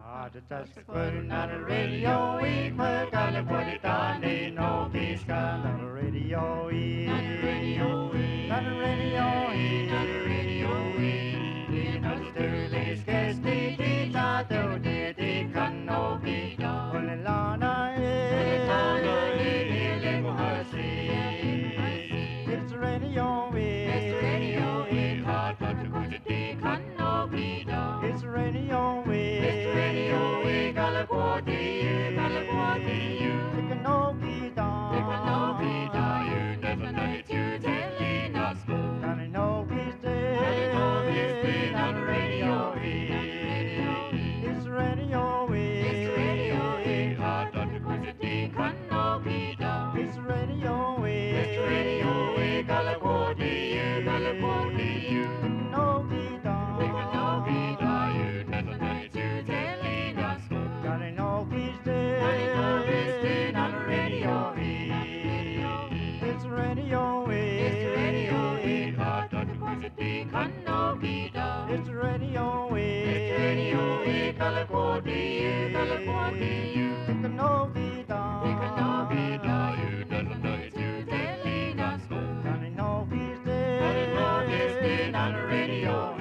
Just putting on the radio, we put on the put it on, ain't no peace on the radio, on the radio, on the radio, on the radio, in Australia's guest, they thought they can no be done. Well, Lana, it's radio, it's radio, it's hard to put it, they can no be done. It's radio, it's radio, we California, California, they can no be done. They can no be done. You never know it, you telling us good. And I know he's dead, on the radio, it's radio, it's radio, hard to put it, they can no be done. It's radio, California, California, they can no be done. They can no be done. You never know it, you telling us good. And I know he's dead, on the radio, it's radio, hard to put it, they can no be done. It's radio, California, California, they can no be done. They can no be done. You never know it, you telling us good. And I know he's dead, on the radio.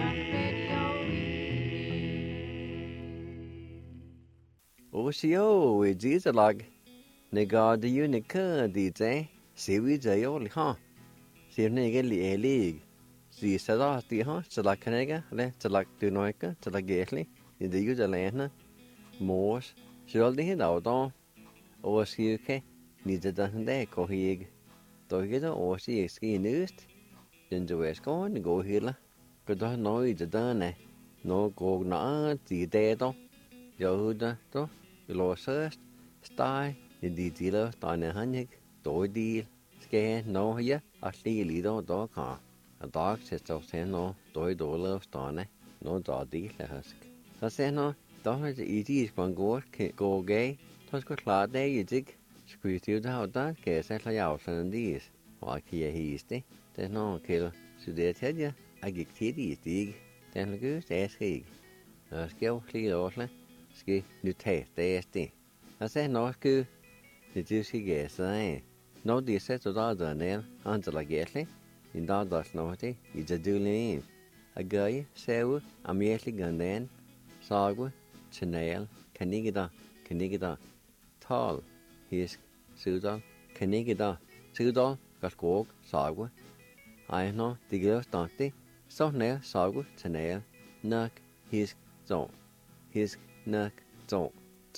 Osio, we did a log. Nega the unica, DJ, see we the only, huh? See nigga a league. See Sadati, huh? Salakanega, let's like to Noika, to like Gately, in the user land, Morse, she all the head out on. Or see, okay, neither doesn't they go hig. Together or see a ski news. Then the west going, go here. Good don't know it's done, no go not the dead. Yoda, though, the law first, style, the dealer, Donna Hunnick, Doy deal, scan, no, yeah, a silly dog car. A dog says to say no, Doy dollar, Donna, no dog deal, husk. I say no, don't the easy one go gay, Tosco Clad day, you dig, squeeze you out that, guess I lay out and these. Why, he's there's no kill, so they tell you, I get kitty, dig, then the goose, ask he. Skill, clear, also. Ski nu tæste. Jeg sagde nok det du skal gæste. Når de sætter der ned, andre gæsle, en dag der snart det, I det dulene. Jeg gør jeg sæve, am jæsle gandan, sagwe, channel, kanigida, tal, hisk, sudal, kanigida, sudal, gaskog, sagwe. Ej nå, det gør starte, så nær sagwe, channel, nok, hisk, så, hisk, nok, så.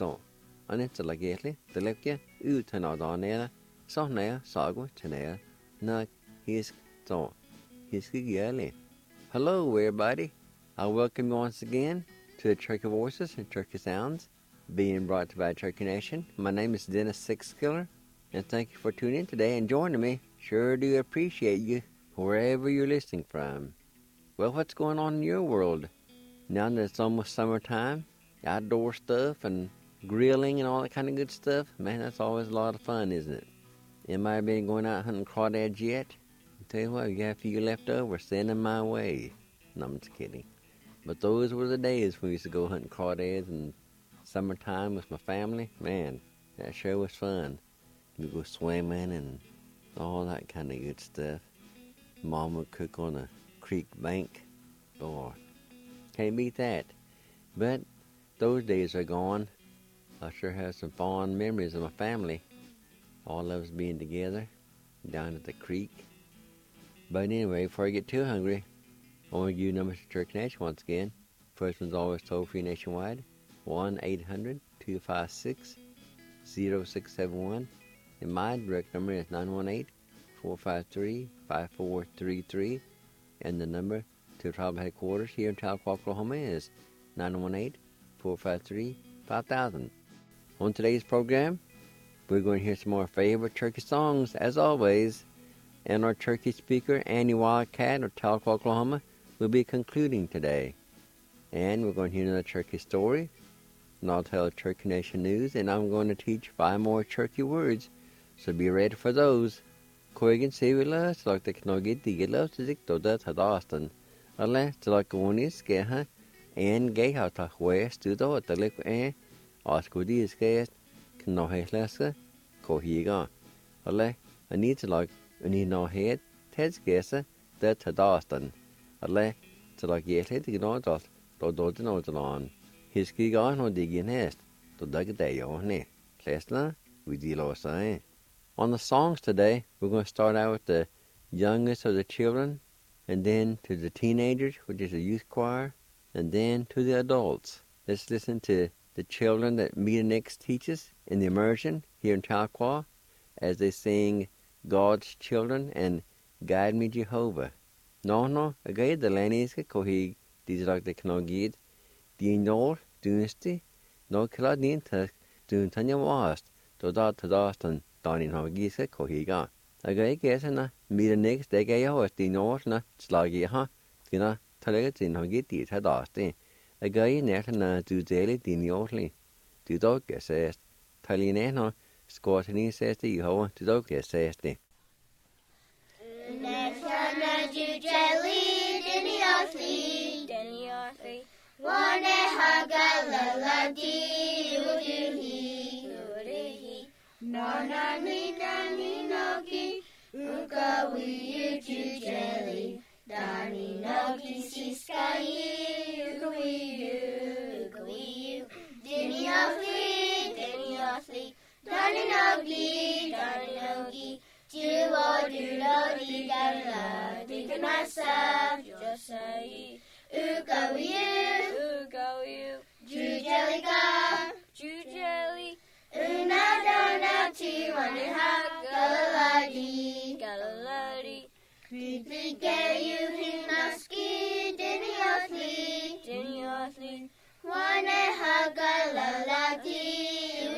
Og net like egentlig, det lægger ud til noget nede, så nær, sagwe, channel, nok, hisk, så, hisk gærlig. Hello, everybody. I welcome you once again to the Turkey Voices and Turkey Sounds, being brought to you by Turkey Nation. My name is Dennis Sixskiller, and thank you for tuning in today and joining me. Sure do appreciate you, wherever you're listening from. Well, what's going on in your world? Now that it's almost summertime, outdoor stuff and grilling and all that kind of good stuff, man, that's always a lot of fun, isn't it? Anybody been going out hunting crawdads yet? I tell you what, you got a few left over, send them my way. No, I'm just kidding. But those were the days when we used to go hunting crawdads in summertime with my family. Man, that sure was fun. We go swimming and all that kind of good stuff. Mom would cook on a creek bank. Boy, can't beat that. But those days are gone. I sure have some fond memories of my family. All of us being together down at the creek. But anyway, before I get too hungry, I want to give you numbers to Turkey Nation once again. First one's always toll-free nationwide, 1-800-256-0671. And my direct number is 918-453-5433. And the number to tribal headquarters here in Tahlequah, Oklahoma is 918-453-5000. On today's program, we're going to hear some more favorite turkey songs, as always. And our turkey speaker, Annie Wildcat of Tahlequah, Oklahoma, will be concluding today. And we're going to hear another turkey story, and I'll tell Turkey Nation news, and I'm going to teach 5 more turkey words, so be ready for those. Koigen Sivila, så lagt det knogget digela, så dik doda tadastan. Alle, så lagt gonis, geha, en geha ta west to do the lick Oscudi is guest no headless cohiga. Ale, I need to like no head, Ted's guess that to Dawson. Ale, to like yet to know that, do no on. His key on no digging nest, to dug a day on it. Lesna, we deal say. On the songs today, we're going to start out with the youngest of the children, and then to the teenagers, which is a youth choir, and then to the adults. Let's listen to the children that Meet Next teaches in the immersion here in Tahlequah as they sing God's Children and Guide Me Jehovah. No, again the Lenny's cohig, these like the Knogid, the Nor, Dunesti, no Kiladin Tusk, Dun Tanya Wast, to Daston, Donny Nogisa cohiga. Again, guess na Meet Next, they gay hours, the Nor, na, Slaggy, Talagat in Hogiti, Tadasti. Again, na do daily dinyorly. Do dog says, Talineno, Squatini says the Yehovah, do dog says the. Neshana do jelly, Denny Osley, one hagala di, Uduhi, Nona Nidani Noki, Uka we do jelly, Dani Noki Siskai, Ukawiyu, Denny Osley, Dani Nogi, Julo Gala, Diganasa, Josai, Ukawiyu, Jujelica, Unadana Tiwanaha, Galaladi, Krigayu Hinaski, Denny Osley, Waneha Galaladi,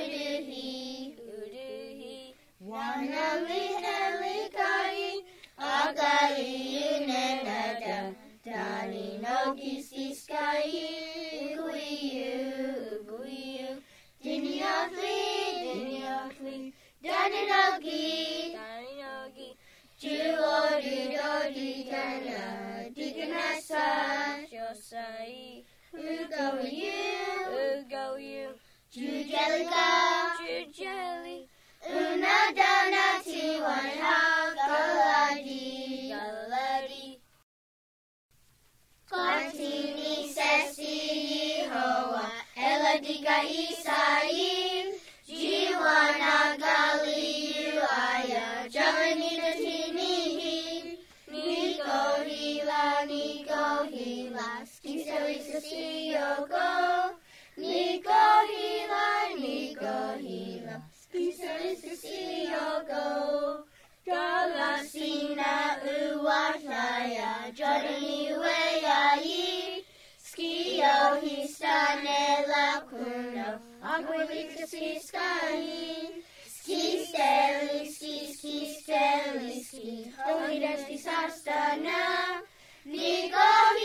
Uduhi, Wanami Helikai, Agai Unenada, Dani Nogi Siskai, Uguiyu, Denny Osley, Dani Nogi, Julo Gala, Diganasa, Josai, Ugoyu, Jujelica, Unadana Tiwanaha, Galaladi, Kartini Sesi Hoa, Eladiga Isai, Jiwana Gali Aya, Javanita Tini, Nico Hila, Skisa Siyoko, Nico Hila, Skisa Siyoko, Galasina Uwashaya, Jordani Weyai, Skio Histane Lakuno, Aquilita Siskai, Ski Steli, Holy Dusty Sastana, Nico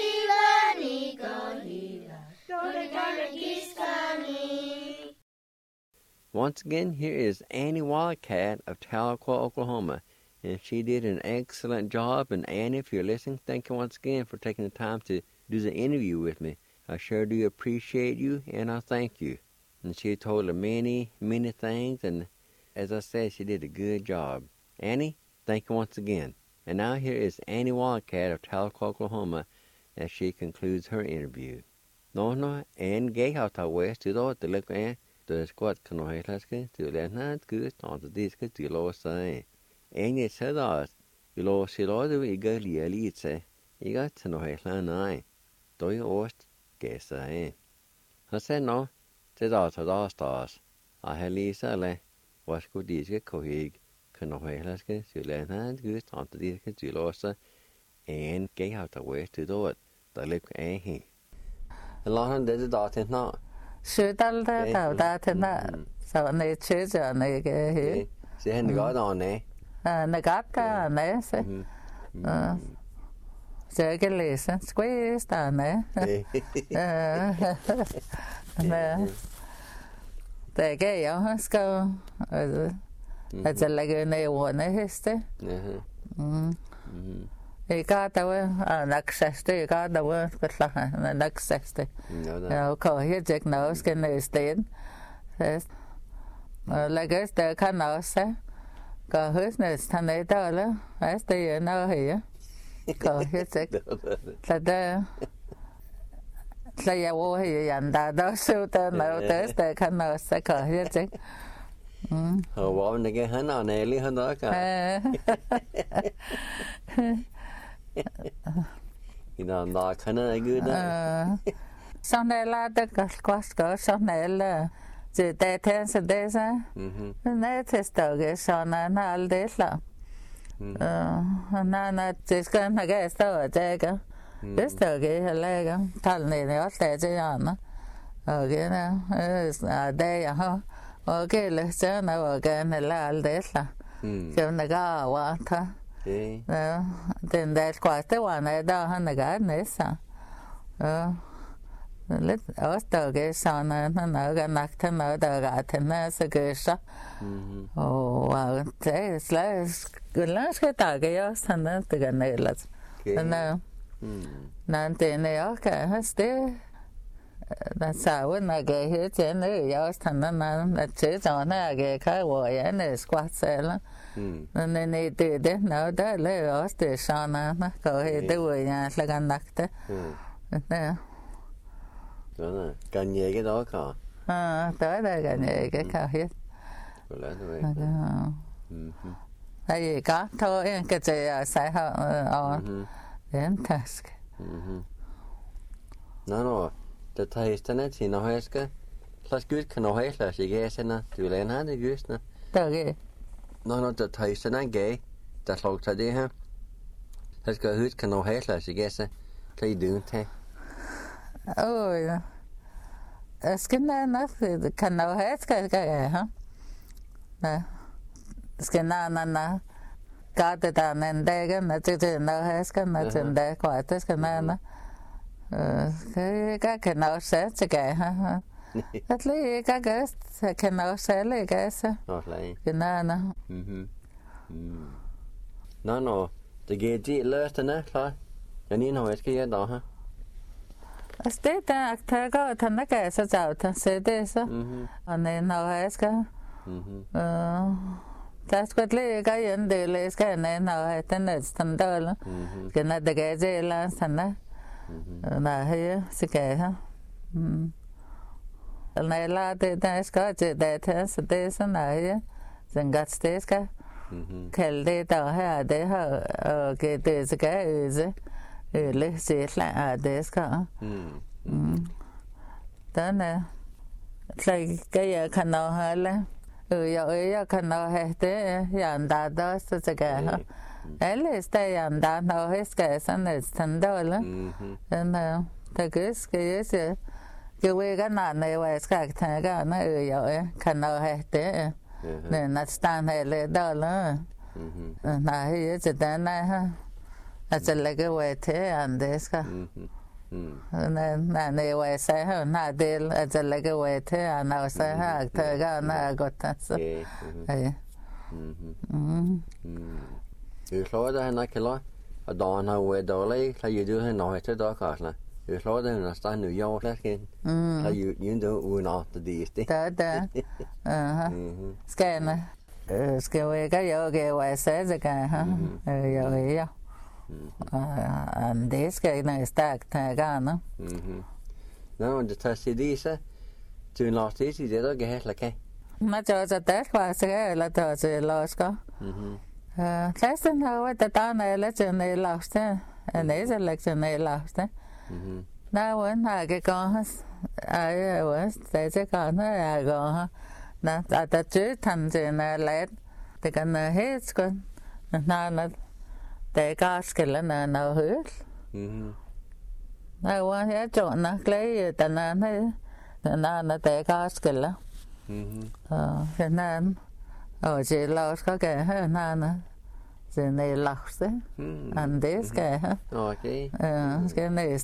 Hila, Dona Giskani. Once again, here is Annie Wildcat of Tahlequah, Oklahoma. And she did an excellent job. And Annie, if you're listening, thank you once again for taking the time to do the interview with me. I sure do appreciate you, and I thank you. And she told her many, many things, and as I said, she did a good job. Annie, thank you once again. And now here is Annie Wildcat of Tahlequah, Oklahoma, as she concludes her interview. No, and gay out our west to the look and the squad can no hate us to let not good on the disc to low say. And it said us, you low see all the way girly elite say, you got to no hate line. Do you ost, guess I said no, said out of our stars. I had Lisa le, was good disc cohig, can no hate us to let not good on the disc to low say, and gay out the way to do it, the look and he. A lot of the daughter now. Shoot all that, so they choose on the She hadn't got on there. the got on there, so I can listen, squeeze down there. They gay, let's go. It's a leg in the one, history. Ika tawa naksesti ika tawa kutla naksesti. No ko hijik no skin is dead. Legas de kanose. Ko husnes tane dala. Esti no here. Ko hijik. Tada. Playa wo here yanda do suta no de kanose ko hijik. Wow, nãy hắn nào này li hơn đó cả. Thì nó khả năng ấy đó. Sau này là được quá có sau này là chỉ để thêm sự đấy sao? Này thì tao cái sau này nó al đấy là. Nó chỉ cần cái sao vậy cái. Cái sao cái là cái thằng này nó sẽ chơi nó. Cái nó đây à. Okay, let's know again a little bit. Give the guy water. Then that's quite the one I don't have gardeners. Let us get son and another knock to know the garden as a good shot. Oh, well, it's less good. Let's get a chaos and then to get nails. No, nothing okay, still. Là sao vậy này cái hết chuyện này giờ thành nó chế cho nó cái khai hội này squat xe lắm nên này từ đấy nó đó lấy ở từ sau nó có hệ từ người nhà là gan đặc thế nè đó là cần nhẹ cái đó cả tới đây cần nhẹ cái khai hết tại vì có thôi cái gì sai họ đến task nó det tar istället sina häskar. Slas Gud kan ha hästar sig hästarna. Du län han det just nu. Det Nå det tar istället gay. Det slog till det här. Häskar hus kan ha hästar sig hästar. Det är dumt här. Oj. Ska det kan ha häskar ska ha. Nej. Ska na. Gata där men det när det när häskar när det kvart ska na. Cái nào sẽ cái ha at lấy cái nào sẽ lấy cái sao cái nào nó det ger det löst det klar jag ni har ska göra då ha det där att ta tanna cái så så ta se det så anh nào ska ta ska lấy cái en de lấy cái này nào hay tên là standard cái nào det cái gì là sanna là hay sẽ kể ha này là để có chỉ để thế sẽ để sao này dừng gắt để cái để tao hay để họ cái để cái gì lấy gì lại để cái đó nè lại cái khả năng hay là giờ khả năng hay thế hiện đại đó sẽ cái ha Él está andando, es que están estando, ¿no? Te crees que es que voy ganando, es que tenga no yo, que no este, no están el dólar, no es que tenga, es le que voy te andes que, no voy se no del, es le que voy te no se tenga no gotas, slår det han ikke lå og da han har vært dårlig så gjør du han nå etter da kanskje slår det han står New York slik så gjør du uden at det det skal vi ikke gjøre hva jeg sier det kan ja det skal jeg stærkt her gerne nå det tager sig det så du når det sig det der kan helt lade men så det var så eller det så låsker Klassen har vært at han er lidt sådan en lavste, en æselektion en lavste. Der er en hakke gårds, jeg også, det er godt, når jeg går her. Når der tydt han til en let, det kan helt skønt. Når det er godt skille, når højt. Der var jeg tror nok glæde, den anden, når det er godt skille. Den anden. Chỉ lo có cái ha na chỉ này lọc thế anh đấy cái ha cái này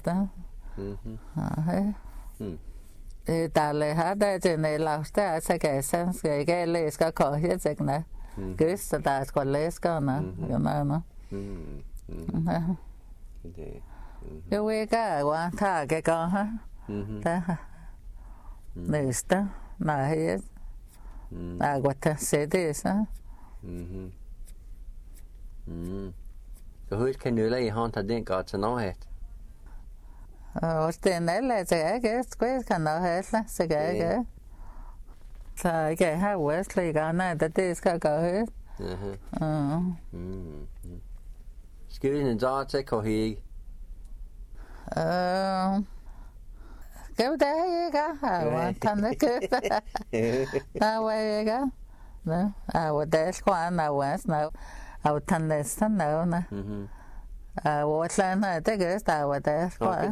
thế ta lấy hát đây chỉ này lọc thế sẽ cái sen cái lấy cái khó hết chắc này cứ sẽ ta còn lấy cái nó nó Cái quê cả qua thả cái con ha. Ta nesta na hết. Agua ta sedesa. Så hur kan du lägga han ta den gott så nå het? Och det nälla så jag ska kan nå hết la så jag. Så cái ha Wesley gana det ska gå hết. Skal vi nå til ko hig? Cái đấy cái thằng nó cứ ta quay cái đó và để qua nào quá nào thằng này thằng nào nè và lên này tới cái tàu và để qua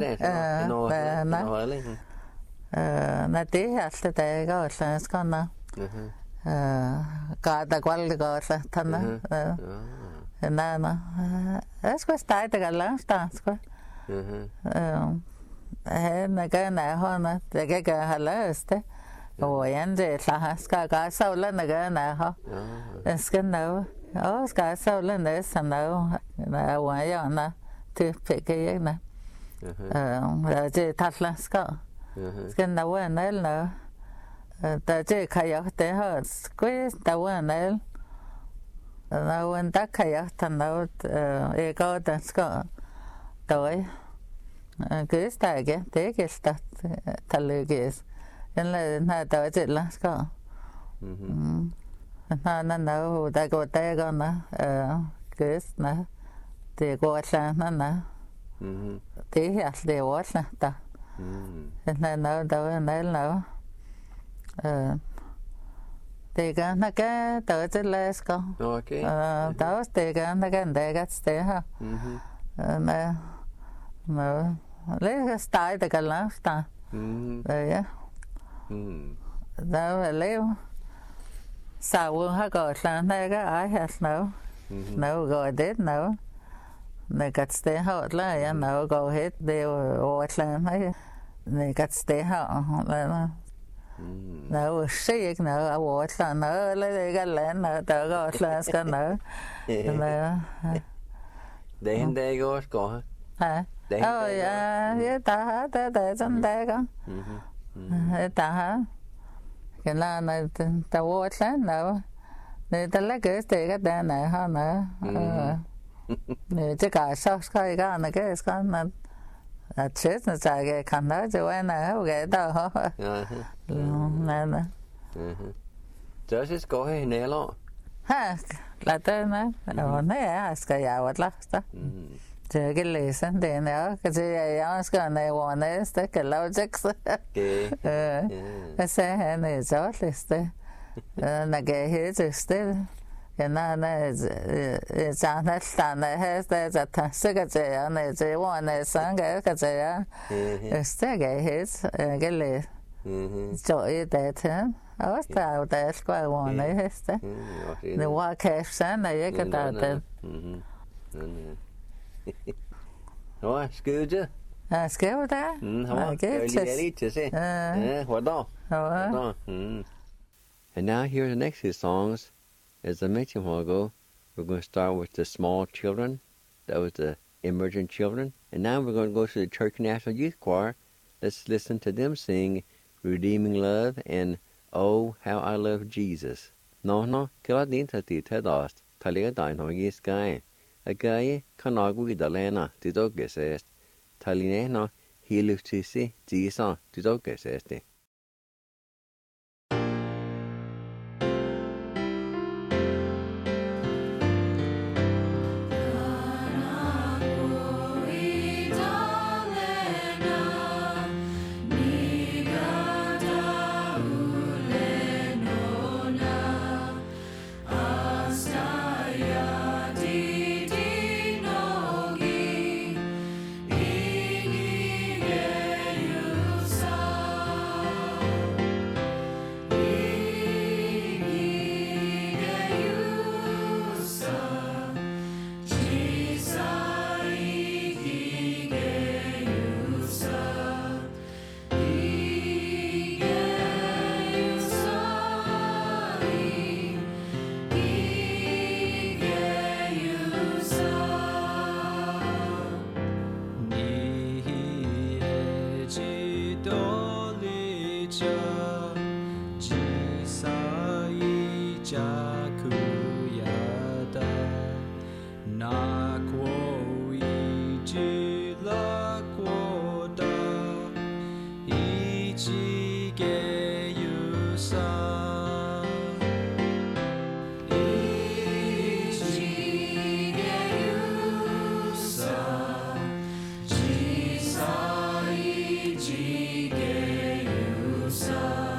nó tí hạt tới cái lên con nó cả ta quay cái thằng nó nó es que está te galas está na cái này ho na cái hala este rồi anh để là cái sau lên là cái này ho cái nào cái sau lên đấy sao nào là ngoài đó na thì phải cái này rồi chỉ thật là cái nào anh ấy là ta chỉ khai ở thế ho cái tao anh ấy nào anh ta khai ở thằng nào có ta có tới que está que te que está tal que es en la nada te va la ska na ta ko ta ga na que es na te ko sa na te ya de wa sa ta na ta na te ga na ka ta la ska Okay. ta te ga na ka de ga ste ha na no lấy cái style từ cái lá ta rồi á đó lấy sao quân ha gọi là này cái ai hết nào nào gọi đến nào này cắt ste họ là ya nào gọi hết đều gọi là này cắt ste họ là nào xây nào gọi là nào lấy cái lén nào tự gọi là cái nào là để hiện đây có hả với ta hả ta trong đây con ta hả cái là này ta vô sáng nào này ta lấy cái cái này ha nữa này chứ cả sao cái này cái này chết nó chạy cái khăn đó chứ ai này cái đó hả này nè Giờ sẽ có hay nè lo ha là tôi nói này à cái gì vậy đó cái lì sinh tiền đó cái gì vậy cái này hoàn này cái logic cái xe này gió list là cái hết list cái này chẳng hết sản này hết cái thật sự cái gì này chỉ hoàn này sáng cái gì á cái hết cái lì trời để thế ở tàu để qua hoàn này hết này qua cash sáng này cái tàu để Rồi, skød chứ. Skød da. And now here's the next two songs. As I mentioned a while ago, we're going to start with the small children. That was the emerging children. And now we're going to go to the Church National Youth Choir. Let's listen to them sing Redeeming Love and Oh, How I Love Jesus. No, kila din ta ti ta dast. Taliga dine ho gis guy. A guy kanagui da lena ti doge sest. Taline no hilutisi Jesus ti doge sesti. Ing 者小さい弱やだ那国一直了国的一起给有上一起给有上小さい一起给有上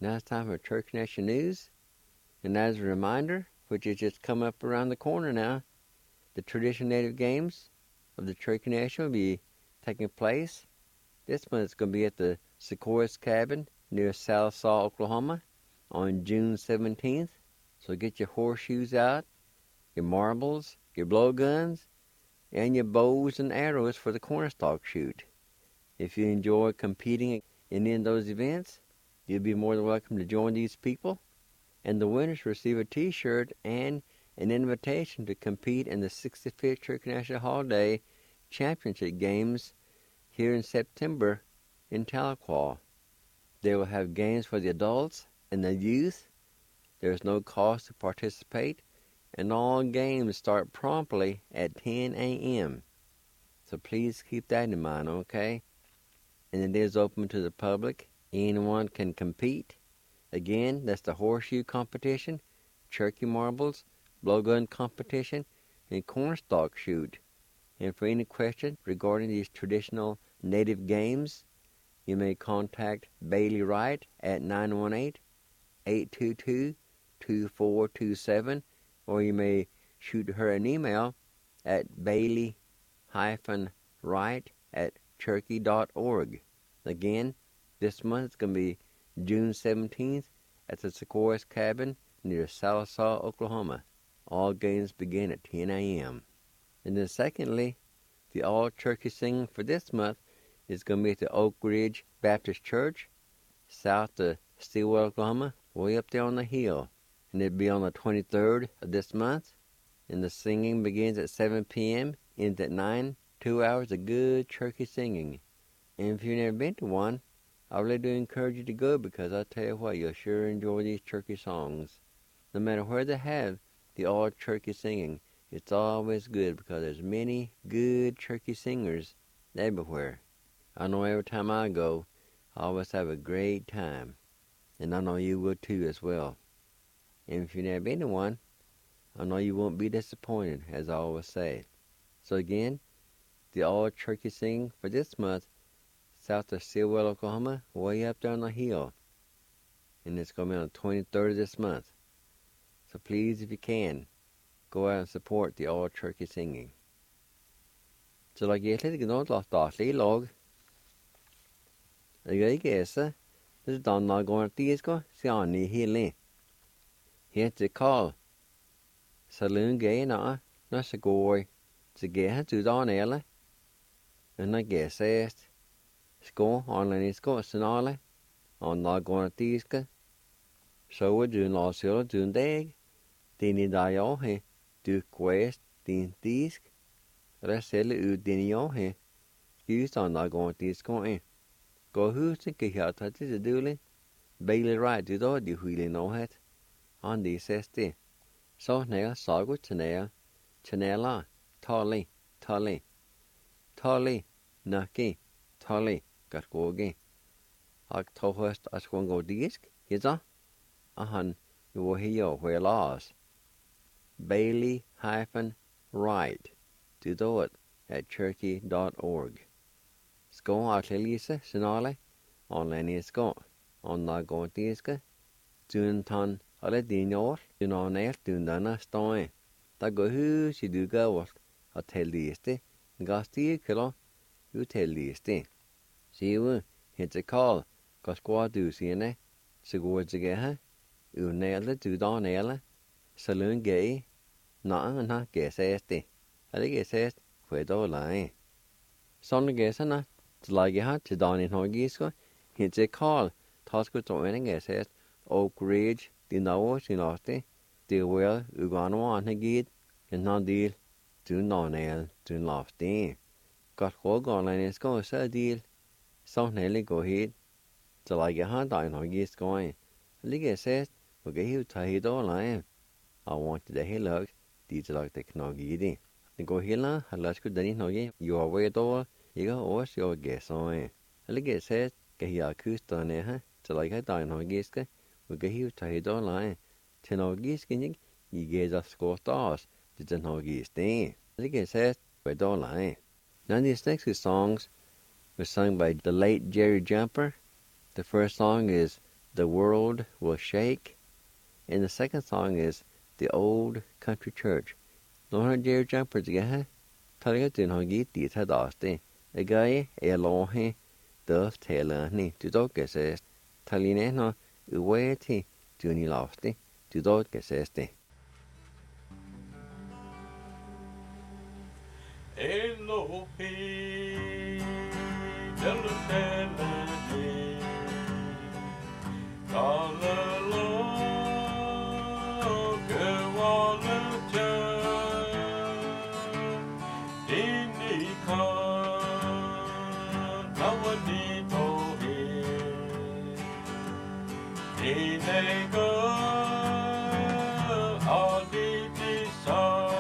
Now it's time for Turkey Nation News. And as a reminder, which is just come up around the corner now, the traditional native games of the Turkey Nation will be taking place. This one is going to be at the Sequoia's Cabin near Sallisaw, Oklahoma on June 17th. So get your horseshoes out, your marbles, your blowguns, and your bows and arrows for the cornstalk shoot. If you enjoy competing in any of those events, you'll be more than welcome to join these people. And the winners receive a t-shirt and an invitation to compete in the 65th Turkey National Holiday Championship Games here in September in Tahlequah. They will have games for the adults and the youth. There is no cost to participate, and all games start promptly at 10 a.m. So please keep that in mind, okay? And it is open to the public. Anyone can compete. Again, that's the horseshoe competition, turkey marbles, blowgun competition, and cornstalk shoot. And for any question regarding these traditional native games, you may contact Bailey Wright at 918-822-2427, or you may shoot her an email at bailey-wright@turkey.org. Again, this month it's going to be June 17th at the Sequoia's Cabin near Sallisaw, Oklahoma. All games begin at 10 a.m. And then secondly, the all-turkey singing for this month is going to be at the Oak Ridge Baptist Church, south of Stillwell, Oklahoma, way up there on the hill. And it'll be on the 23rd of this month. And the singing begins at 7 p.m., ends at 9, 2 hours of good turkey singing. And if you've never been to one, I really do encourage you to go, because I tell you what, you'll sure enjoy these turkey songs. No matter where they have the all turkey singing, it's always good, because there's many good turkey singers everywhere. I know every time I go, I always have a great time. And I know you will too as well. And if you've never been to one, I know you won't be disappointed, as I always say. So again, the all turkey singing for this month, south of Stillwell, Oklahoma, way up there on the hill. And it's going to be on the 23rd of this month. So please, if you can, go out and support the all turkey singing. So like you said, you know, lost log. I guess this is done not going to this go. See on the hill. Here's the call. Saloon gay na, not a goy. To get to down early. And I guess it's go online is go snarly. On not going to this go. So we're doing all sure doing dag. Dini da he. Du quest din disk. Resell ut din he. Just on not going to this going. Go who's thinking here that is a dooley. Bailey Wright did all the wheeling no hat. On the sesti. So nail sago to Chanela. Tolly. Nucky. Tolly. Got go again. Octohurst as one go disk. Is a? You will hear where laws. Bailey-Wright. To do it at turkey.org. Skå artilise snarlig. Online skå. On la gå tiske. Tuntan alle dinjor. Dunanelt dundana ståe. Da går hus I du gavalt. At heldigste. Gasti kilo. Ut heldigste. Sivu. Hette kall. Gaskwa du sine. Så går det gehe. Unele du danele. Saloon gay. Na geseste. Alle gesest. Kvedo lai. Sånne gesene. Like you to down in Hogisko, hits a call, Tosco to winning as Oak Ridge, the Novos in Oste, the well, Ugano on a gate, and non deal, do non ale, do lost day. Got hog on and it's go so deal. So nearly go hit. So like a hunt on Hogisko going. Liga says, we'll get you to hit all I want to the hill look, these like the Knogidi. The go hilla, a let's go Danny Nogi, you are way at all. You go always your guess on. A little says, get your coast on there, so like I dine on Giska, we get you to hit online. To know Giskin, you get us score stars, to the no gis day. A little says, we don't lie. Now, these next two songs were sung by the late Jerry Jumper. The first song is The World Will Shake. And the second song is The Old Country Church. Lorna Dear Jumpers again. Telling it in Hongi, Tita Dusty. A guy, a long, Duff Taylor, to dog says, Talineno, Uweti, Juni Lofty, to dog says. Elohim, Elohim, Hallelujah, Gewalta, Dinika, Nawadito, Dinega, Aditisa.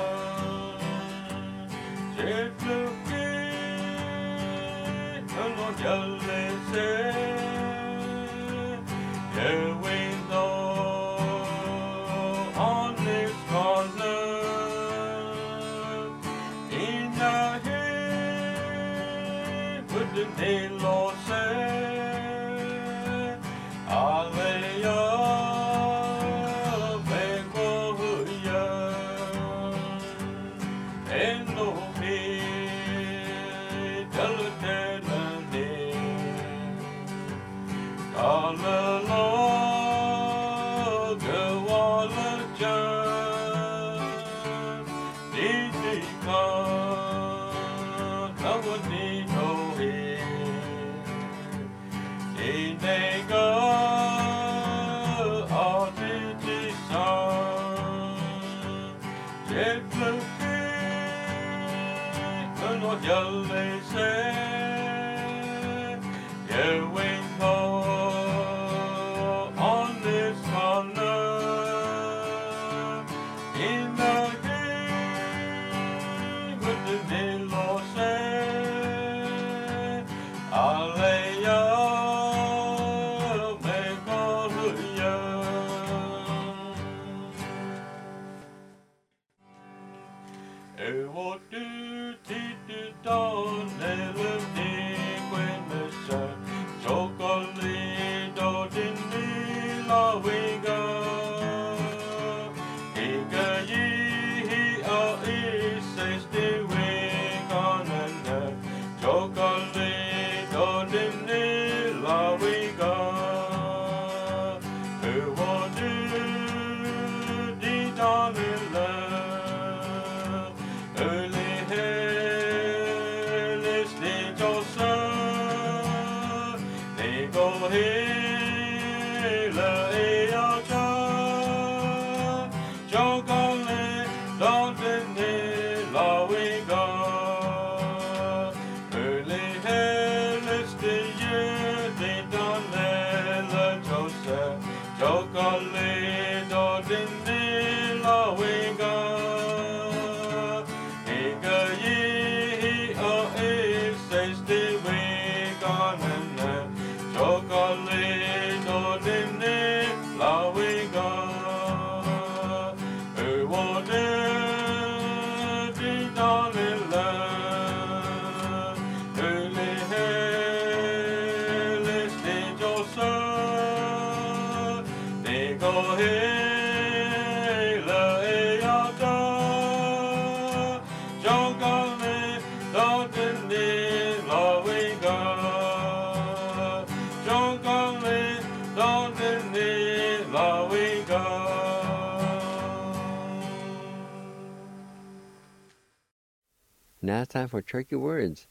Now it's time for Turkey words.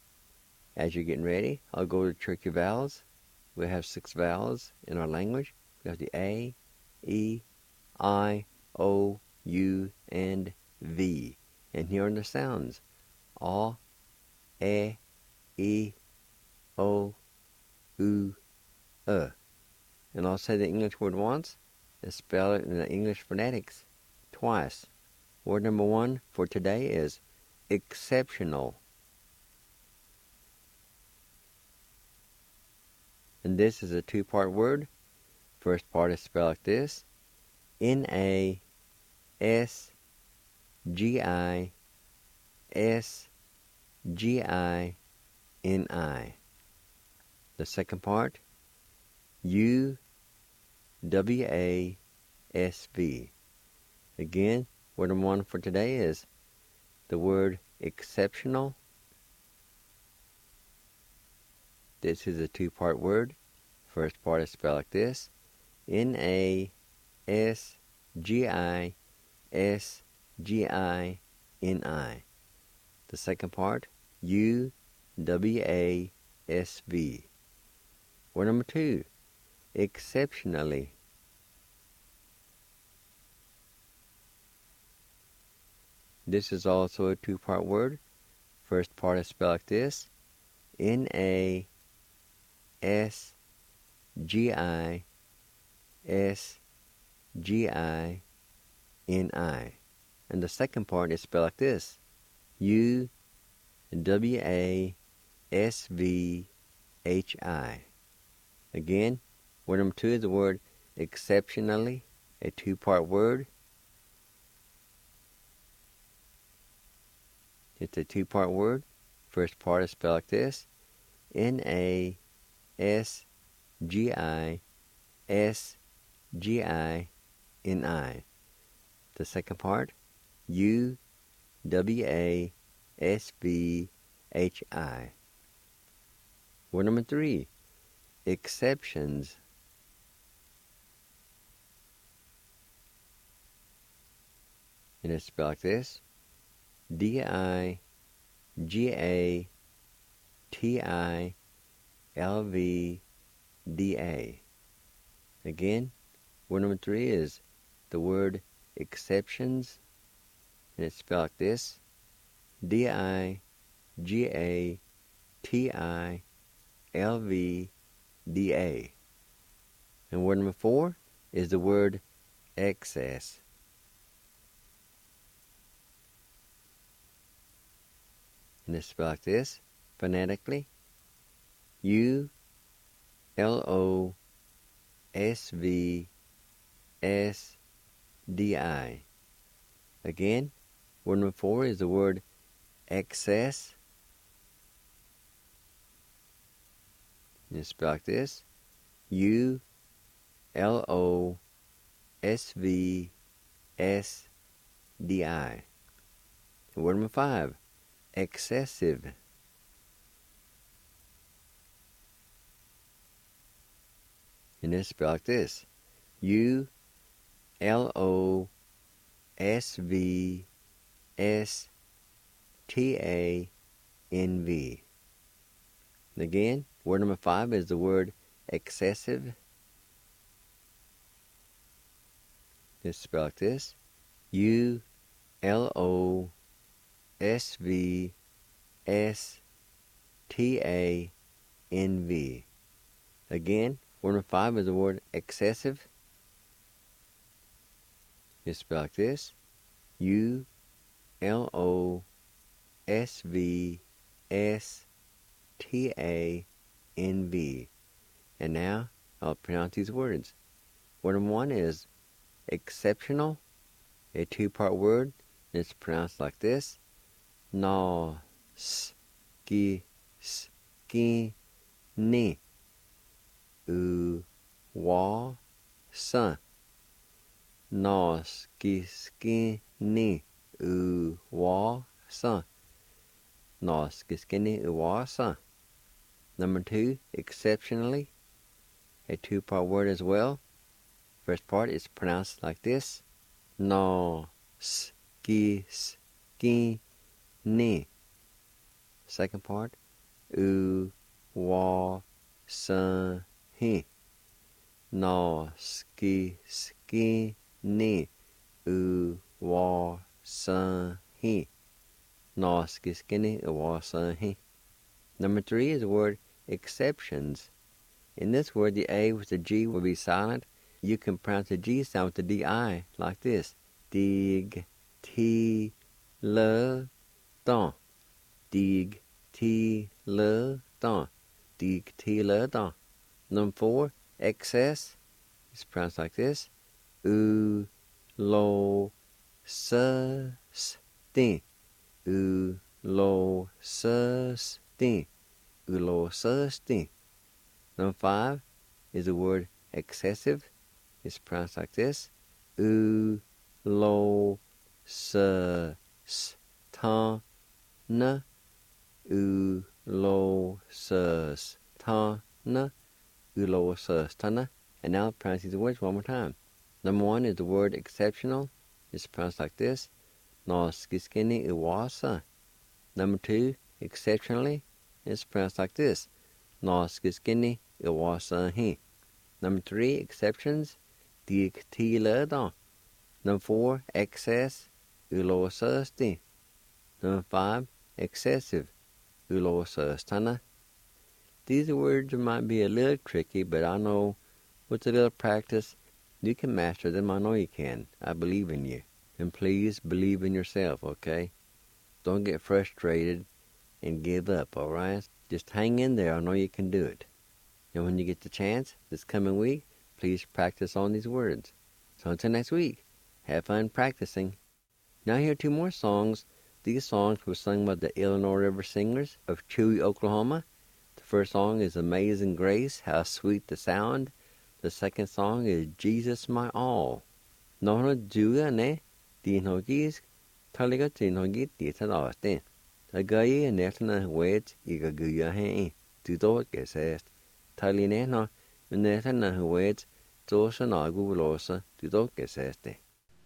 As you're getting ready, I'll go to Turkey vowels. We have 6 vowels in our language. We have the A, E, I, O, U, and V. And here are the sounds. A, E, O, U, And I'll say the English word once and spell it in the English phonetics twice. Word number 1 for today is exceptional. And this is a 2-part word. First part is spelled like this: N-A-S-G-I-S-G-I-N-I. The second part, U-N-I-T-Y. W-A-S-V. Again, word number one for today is the word exceptional. This is a two-part word. First part is spelled like this: N-A-S-G-I-S-G-I-N-I. The second part, U-W-A-S-V. Word number two, exceptionally. This is also a two-part word. First part is spelled like this: N-A-S-G-I-S-G-I-N-I. And the second part is spelled like this: U-W-A-S-V-H-I. Again, word number two is the word exceptionally, a two-part word. It's a two-part word. First part is spelled like this: N-A-S-G-I-S-G-I-N-I. The second part, U-W-A-S-V-H-I. Word number three, exceptions. And it's spelled like this: D-I-G-A-T-I-L-V-D-A. Again, word number three is the word exceptions, and it's spelled like this: D-I-G-A-T-I-L-V-D-A. And word number four is the word excess. And it's spelled like this, phonetically: U-L-O-S-V-S-D-I. Again, word number four is the word excess. And it's spelled like this: U-L-O-S-V-S-D-I. And word number five, excessive. And it's spelled like this: U-L-O-S-V-S-T-A-N-V. Again, word number five is the word excessive. It's spelled like this: U-L-O-S-V-S-T-A-N-V. Again, word number five is the word excessive. It's spelled like this: U-L-O-S-V-S-T-A-N-V. And now I'll pronounce these words. Word number one is exceptional, a two-part word. It's pronounced like this: No, ski, ski, ni, wa, san. No, ski, ni, wa, san. No, ski, ni, wa, san. Number two, exceptionally, a two-part word as well. First part is pronounced like this: No, ski, ni. Second part, wa, san, hi. No, ski, ni, wa, san, hi. No, ski, ni, wa, san, hi. Number three is the word exceptions. In this word, the A with the G will be silent. You can pronounce the G sound with the D-I like this: dig, ti, le, don. Dig, ti, le, don. Dig, ti, le, don. Number four, excess, is pronounced like this: lo, stin. Lo, stin. Lo, stin. Number five is the word excessive. is pronounced like this. U, lo, s, ta, na. U, lo, s, ta, na. U, lo, s, ta, na. And now pronounce these words one more time. Number 1 is the word exceptional. It's pronounced like this. No skiskini iwasa. Number 2, exceptionally. It's pronounced like this. No skiskini iwasa hi. Number 3, exceptions. Diktila da. Number 4, excess. Ulosasti. Number 5, excessive. Ulosastana. These words might be a little tricky, but I know with a little practice, you can master them. I know you can. I believe in you. And please believe in yourself, okay? Don't get frustrated and give up, all right? Just hang in there. I know you can do it. And when you get the chance this coming week, please practice on these words. So until next week, have fun practicing. Now here are 2 more songs. These songs were sung by the Illinois River Singers of Chewy, Oklahoma. The first song is Amazing Grace, How Sweet the Sound. The second song is Jesus My All. Nó juga ne, tin hogis, taliga tin hogit titadaste. Agayi netna wet igaguya he, tudo gesest. Taline no, netna wet, tosa nagulosa, tudo geseste.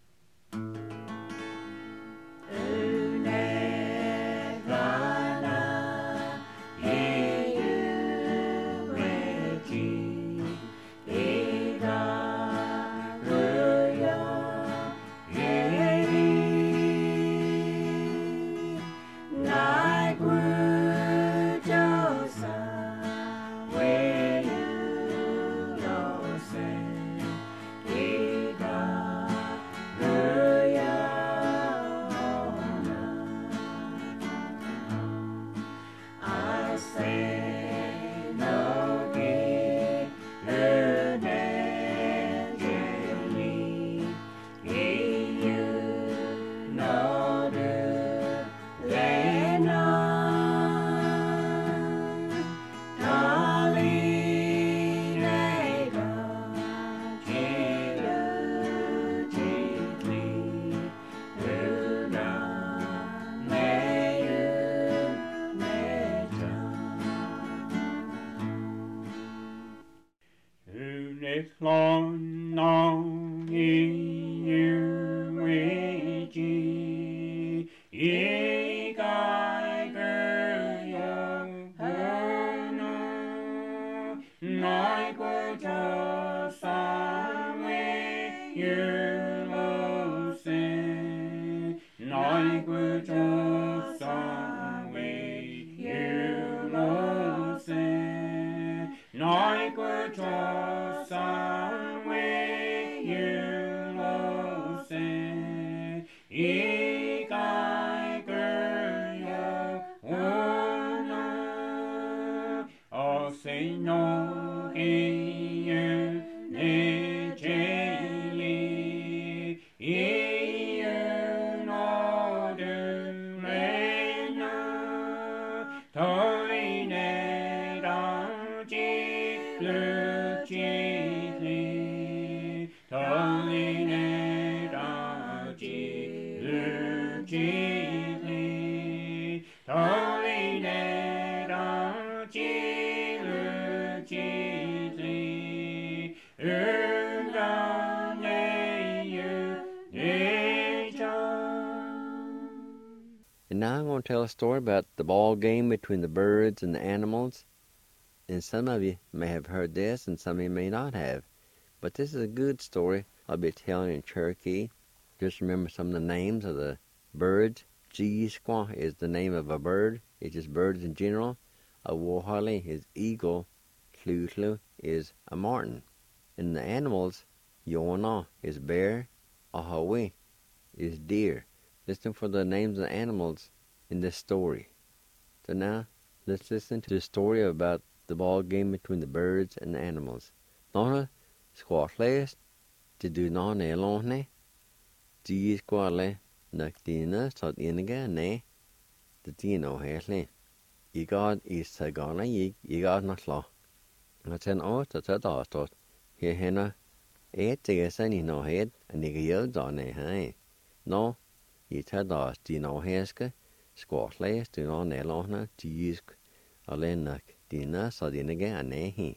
And now I'm going to tell a story about the ball game between the birds and the animals. And some of you may have heard this, and some of you may not have. But this is a good story I'll be telling in Cherokee. Just remember some of the names of the birds. Geesquaw is the name of a bird. It's just birds in general. A wohale is eagle. Tlutlu is a martin. And the animals, Yona is bear. Ahawi is deer. Listen for the names of the animals in this story. So now, let's listen to the story about the ball game between the birds and the animals. Nona squatles to do non elone. G squale naktina sot iniga ne. The dino hele. Igad is sagana yigad nakla. Naten o tatat. Here henna Ete sani no het anigel dane hai. No, ita di no heske, squatles du no nelona jisk, alenak dina sadinage anehi.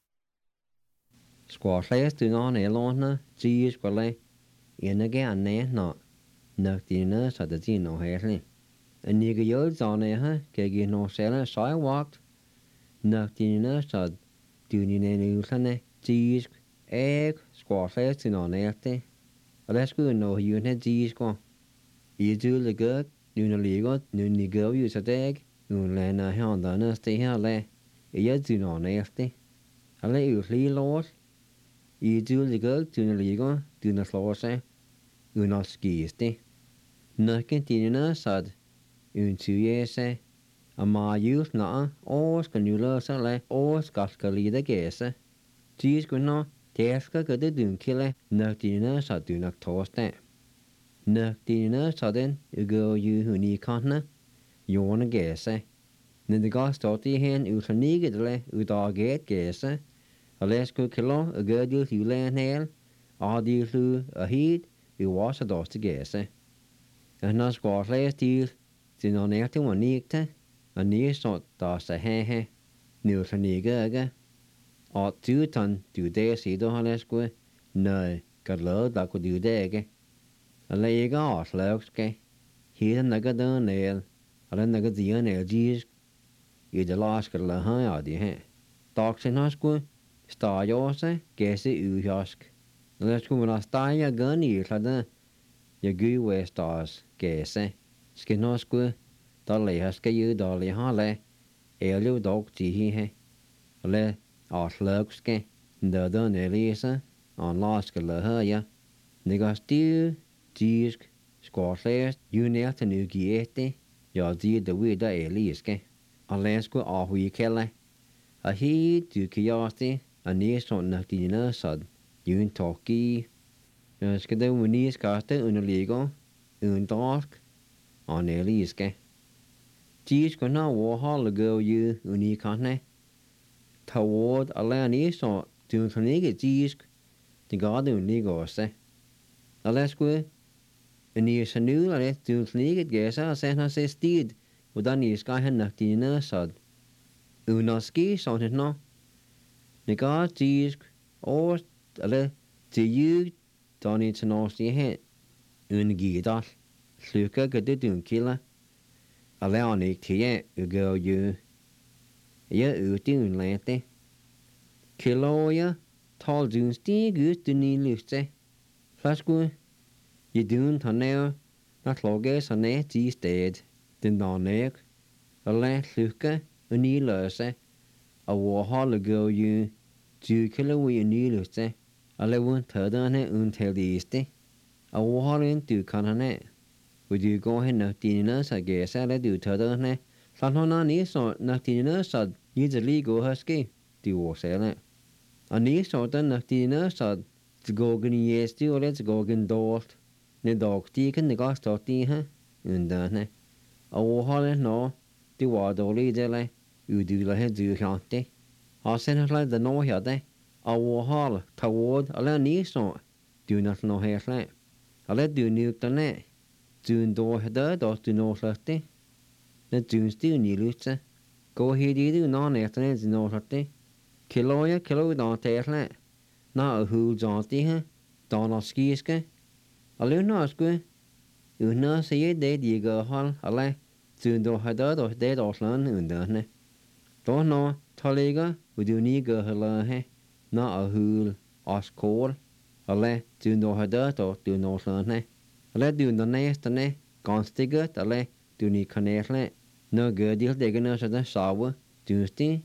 Squatles du no nelona jisk ale, inage ane no, nak dina sadino hesli. Anigel dane ha, kegi no sela sidewalk, nak dina sad dunine nulane jisk. Eg squatles du no nerte. Alasku no yune jisko. Idu le gug, nuna ligot, nuni go use a dag, nun lena handana stay hele. Iya du no nerte. Ale li los. Idu le gug, tuna ligo, duna slose, una skiste. Nukken tinina sad, un tuyese. Ama yus na, os kanula sale, os gaskalida gese. Jisko no, teska gade dunkile, nuktina sad dunak toste. Nuktina sadden, ugo yu huni kantna, jona gese. Nidiga stoti hen utanigidle, udaget gese. Alesku kilo, ugodil hulen hel, adil hu ahid, uwasa doste gese. Na squatles til, sin onerte wanikte, ani sot dasta hehe, nutanigage. Og tutan du det sido halesku, nøy, gadlo dako du dege. Alle ikke avsløkske, hiden naga den el, alle naga dian el jisk, i det lasker la han adi he. Daksen hasku, stajose, gese ujask. Alesku mena staja gan i klada, ja gu westas gese. Skinasku, da lehaske ju da lehale, elju dog tihi he. Alle Asløkske, døden Elisa, og laske løhøya. Niga stil, jisk, skårslest, junerte nugiete, ja di de vida Eliske. Alesku ahui kelle. A hi du kiasti, a nison nak dina sad, jun toki. Skal det unis kaste underligo, undark, an Eliske. Jisk na warhal go you unikane. Tawad alani so tuntanige jisk, de gade unigose. Alesku, ni sanu ale tuntanige gesa sena se stid, udan ni ska hennak dina sad. Unaski sonnet no. Niga jisk, or ale te you dani tanosti het. Ungidal, sluka gade dunkila. Ale anik tie ugo you. Ja utin lete. Kiloja, tal dun stig ut du ni lyste. Flasku, je dun taneo, na kloge sa ne ti sted, den danek, alle slukke, og ni løse, og warhale go ju, du kilo vi ni lyste, alle vun tøderne until de iste, og warhale du kan hane. Vil du gå hen nok dine sa gæsa, eller du tøderne, San hona ni så nak dina sad yid ligo haske di wasele. Ani så den nak dina sad tgogen yesti ole tgogen dort. Ne dog tiken ne gas tot di ha undane. O hale no di wadoli dele udula he du hante. Ha sen hla de no hade. O hal tawod ala ni så du not no hele. Ala du nu tane. Du do hada do du no slatte. Na dunsti ni lutse. Go hidi du non etane di no slatte. Kiloja kilo dan tegle. Na a hul janti ha. Dan a skiske. Alu na sku. Una se ye de diga hal ale. Du do hada do de doslan undane. Do no taliga udu ni go hala he. Na a hul as kol. Ale du do hada do du no slan he. Ale du no nestane. Ganstiget ale du ni kanele. No gudil degana sada sawa. Dunsti.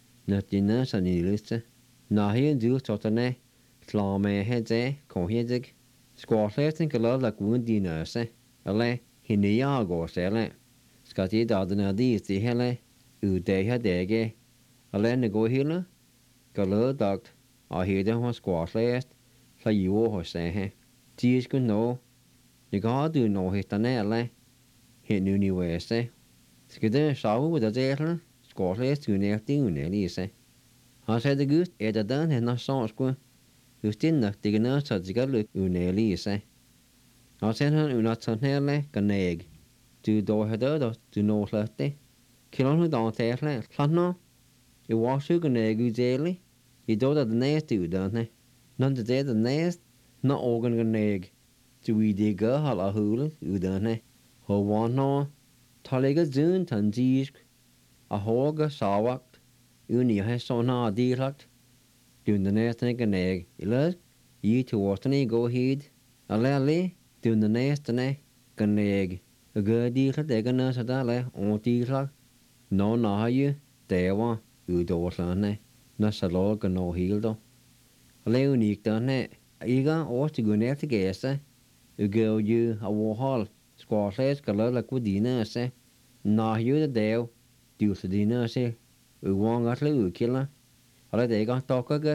Natina saniliste. Nahi du totane. Slame hedze kohedig. Squatlesten kala la gundinase. Ale hinia go sele. Skati dadana di sti hele. Udeha dege. Ale ne go hila. Kala dagt. Ahida ho squatlest. La yuo ho sehe. Tisku no. Niga du no hitane ale. Hinuni wese. Skide sawu da zehla. Squatlest unefti unelise. Han said the goose dan hen na sansku. Justin nok det kan også så skal løb unælige sig. Og sen han unat sådan her le ganeg. Du dog har død du når slet det. Kilon hu dog til slet slet nå. I var så ganeg udeli. I dog der næste uddanne. Når det der næste når organ ganeg. Du i det gør halv hule uddanne. Ho var nå. Talega zun tanzisk. A hårga savagt. Uni har såna direkt. Du den næste ganeg. Eller I til årstene gå hit. Alle du den næste ganeg. Gør direkt det kan også der og direkt. Nå har jeg der var udoverserne. Når så lå nå helt dog. Alle unik der ikke årstig gå ned til gæste. Gør jo af vorhold. Skårslæs skal lade kudine se. Nå jo det der. Du så dine se. Uang at lade udkilder. Alle det ikke dokker godt.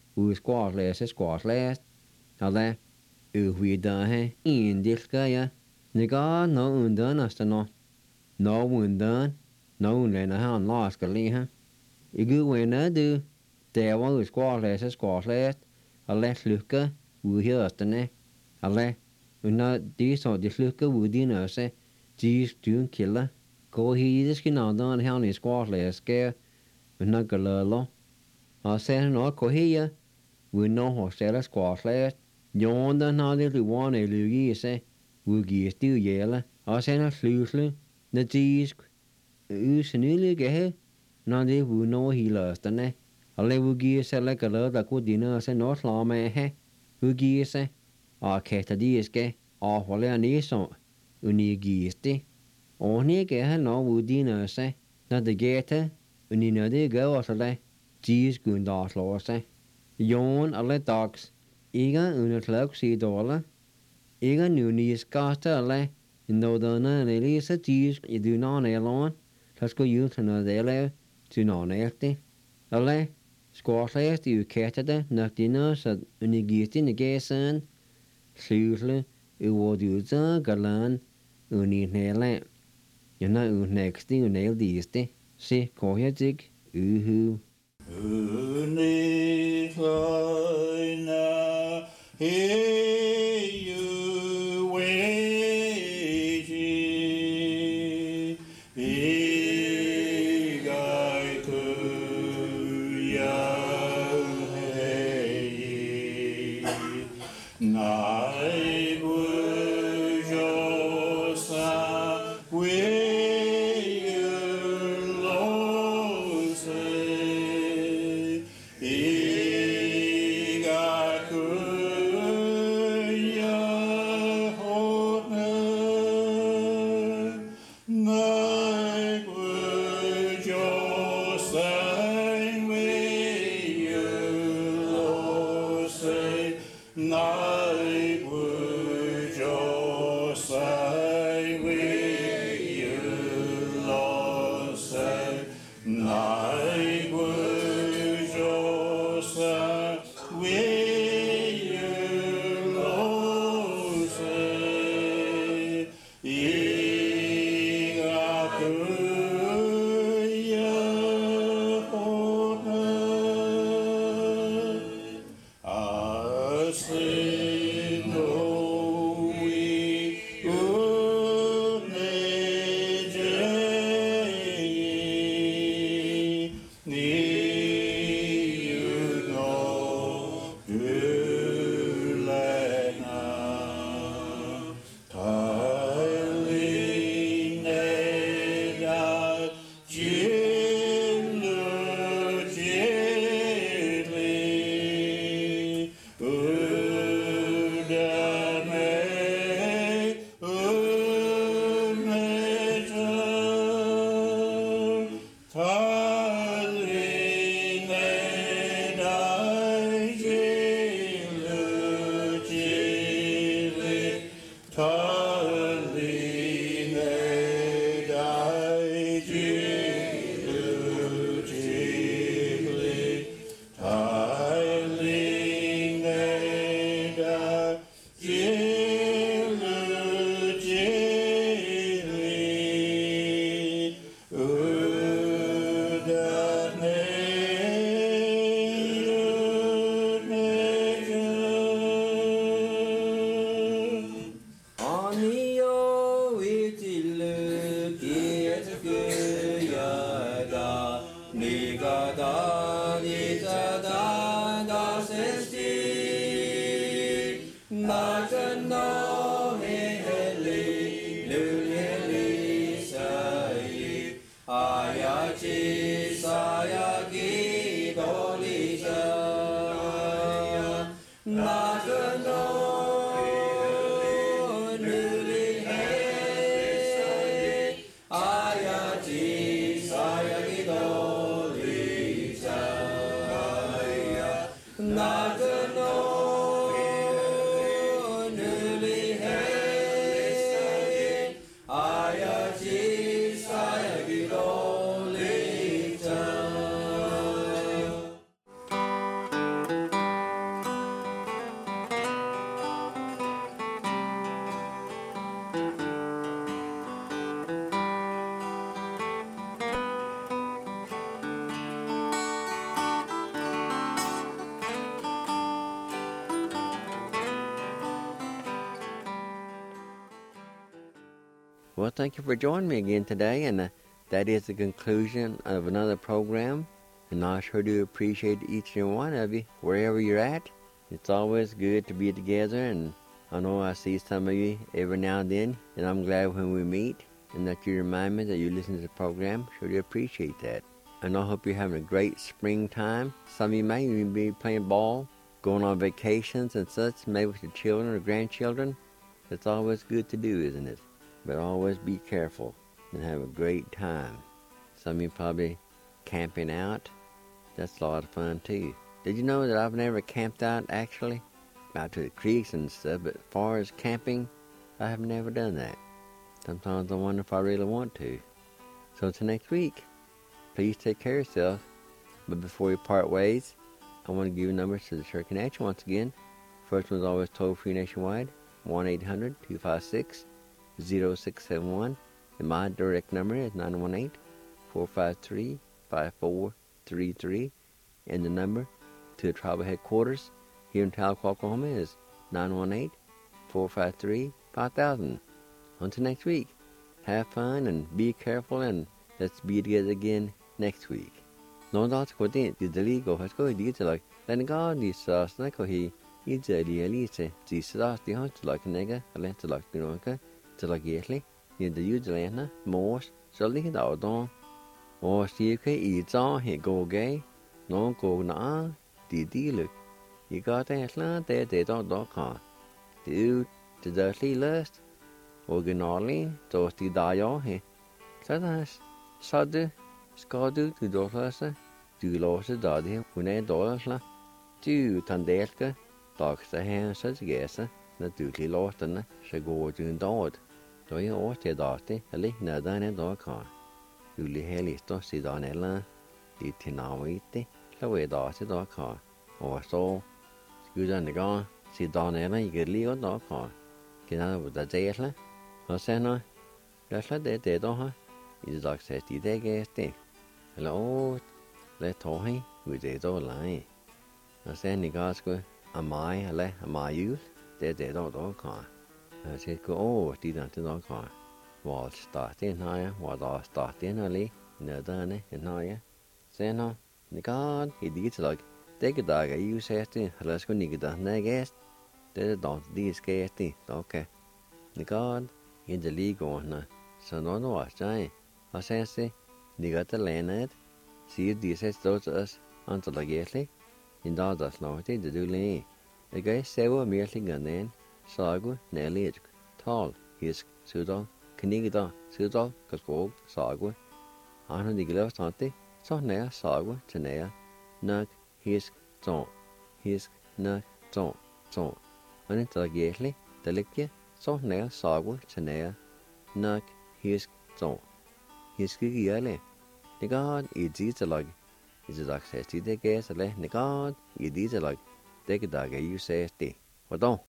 Skårslæs. Alle uvidere her. En del skal jeg. Nega nå undan næste nå. Nå undan. Nå undan han la skal lige her. Ikke uende du. Der var skårslæs. Alle slukke udhørstene. Alle under de så de slukke udine se. De stuen kilder. Gå hit skal nadan her i skårslæs skal. Under galalo. Og sen nå gå her. Vi nå har selv skårslæs. Jondan har det ruane lyge se. Ugi stiv jæle, og sen slysle, når disk, usendelige her, når det vunder hele østerne. Alle ugi selv kalder der kunne dine og se når slår med her. Ugi se, og kætter diske, og holder næsom, unigiste. Og nikke her når udine se, når det gætter, unine det gør også det, disk under slår sig. Jon alle dags, ikke under slag sig dårlig. Ikke nu ni skatte alle. Når der er en elise disk i du når nærlån, så skal jo til noget der lave til når nærte. Alle skårslæs de ukættede nok dine så unigiste negæsen. Slysle over du så galan uninæle. Jeg når unægste unældiste. Se korhjertik uhu. Unikleina Well, thank you for joining me again today, and that is the conclusion of another program. And I sure do appreciate each and one of you, wherever you're at. It's always good to be together, and I know I see some of you every now and then, and I'm glad when we meet, and that you remind me that you listen to the program. Sure do appreciate that. And I hope you're having a great springtime. Some of you may even be playing ball, going on vacations and such, maybe with your children or grandchildren. It's always good to do, isn't it? But always be careful and have a great time. Some of you probably camping out. That's a lot of fun too. Did you know that I've never camped out actually? Out to the creeks and stuff, but as far as camping, I have never done that. Sometimes I wonder if I really want to. So until next week, please take care of yourself. But before we part ways, I want to give you numbers to the Church Connection once again. First one's always toll-free nationwide, 1-800-256-0671. And my direct number is 918-453-5433. And the number to the tribal headquarters here in Tahlequah, Oklahoma is 918-453-5000. Until next week, have fun and be careful, and let's be together again next week. No doubt ko din di dali go has go di like then God di sas na ko he di elise di sas di han like nega ale to like ka to like yetli in the uselana most so li da don o si ke I zon he go gay no go na di look you got that land they don't can do to the list originally to the dio he so that's sad skadu tu dolasa tu losa dadi une dolasla tu tandelka taksa hen sa gesa na tu li lotana se go tu dod to I orte dati ali na dane do ka tu li helisto si danela di tinawite la we dati do ka o so skudan ga si danela I li do ka kina da jesla o sena lasla de do ha I dag se ti de geste hello le tohi with the do line I said ni gas go amai ale amayu de do ka I said go oh ti dan do ka was start in higher was all start in ali no dane in higher say no ni god he did like take a dog you say it let's go ni da na guest de don't these gesti okay ni god in the league on na so no was jai I say ni got the land see these those us until the gately in das no te de dule the guy several merely ganen sagu nelly tall his sudo knigda sudo kalko sagu anu digla sante so ne sagu tnea nak his ton his nak ton until the gately the likya so ne sagu tnea nak his ton his gigale the god is like is access to the gas le the god it is like take the you say what don't